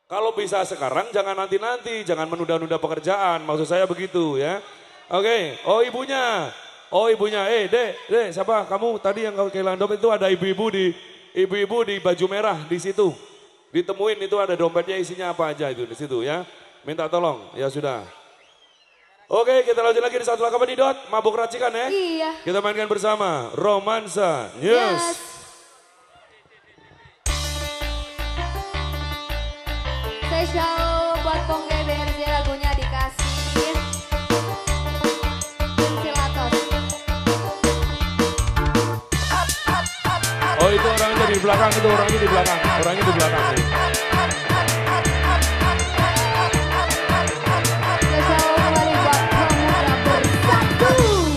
Kalau bisa sekarang jangan nanti-nanti, jangan menunda-nunda pekerjaan, maksud saya begitu ya. Oke, oh ibunya, dek, siapa kamu tadi yang kehilangan dompet itu ada ibu-ibu di baju merah di situ. Ditemuin itu ada dompetnya isinya apa aja itu di situ ya. Minta tolong, ya sudah. Oke, kita lanjut lagi di satu lagu nih Dot, mabuk racikan ya. Iya. Kita mainkan bersama Romansa News. Yes. Spesial buat Pongge BRJ lagunya dikasih ventilator. Oh itu orangnya di belakang, orangnya di belakang. Spesial kembali buat Pemuda Bersatu.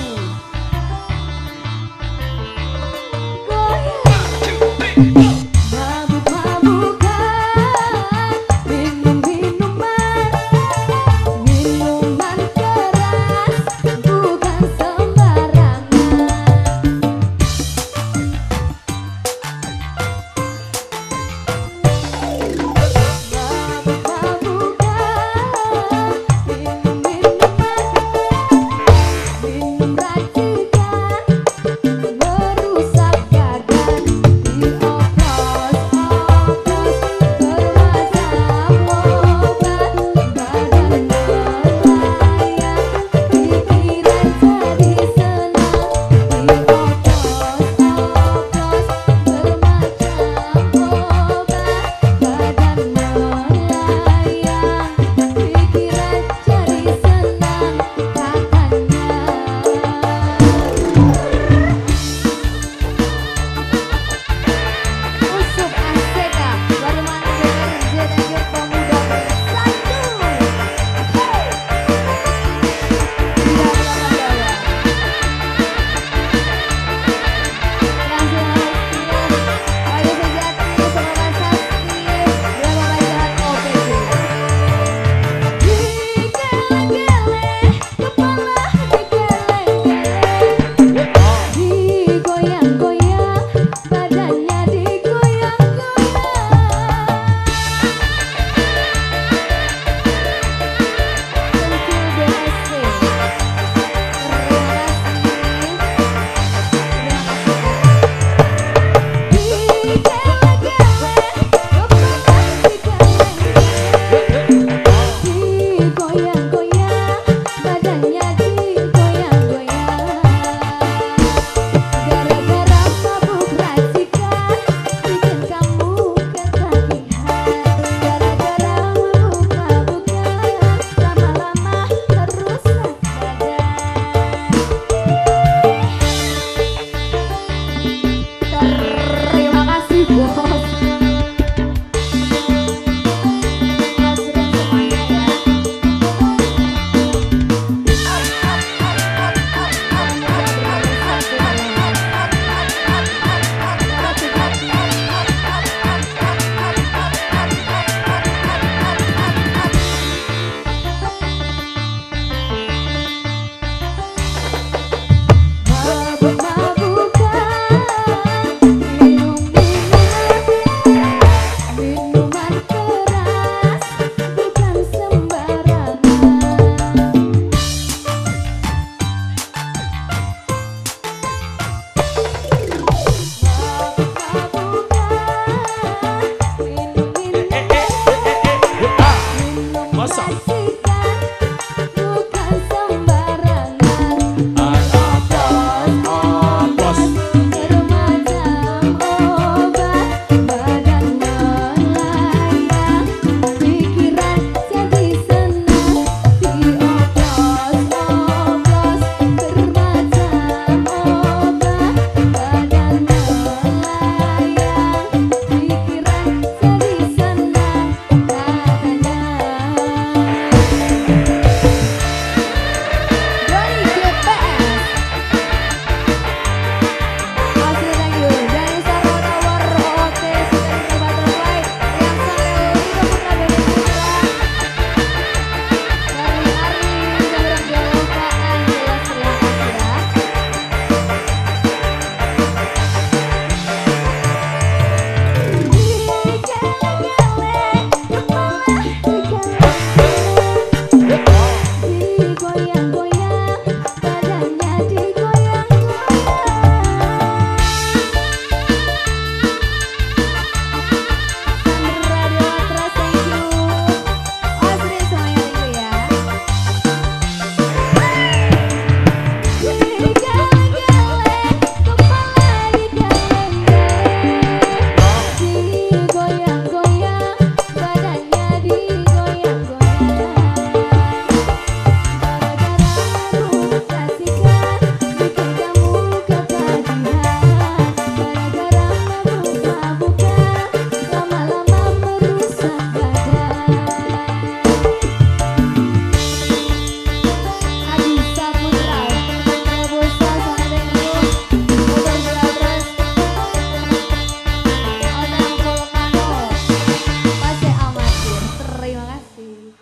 Goyang.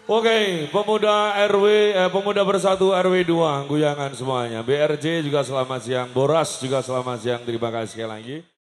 Oke, pemuda bersatu RW 2, guyangan semuanya. BRJ juga selamat siang, Boras juga selamat siang, terima kasih sekali lagi.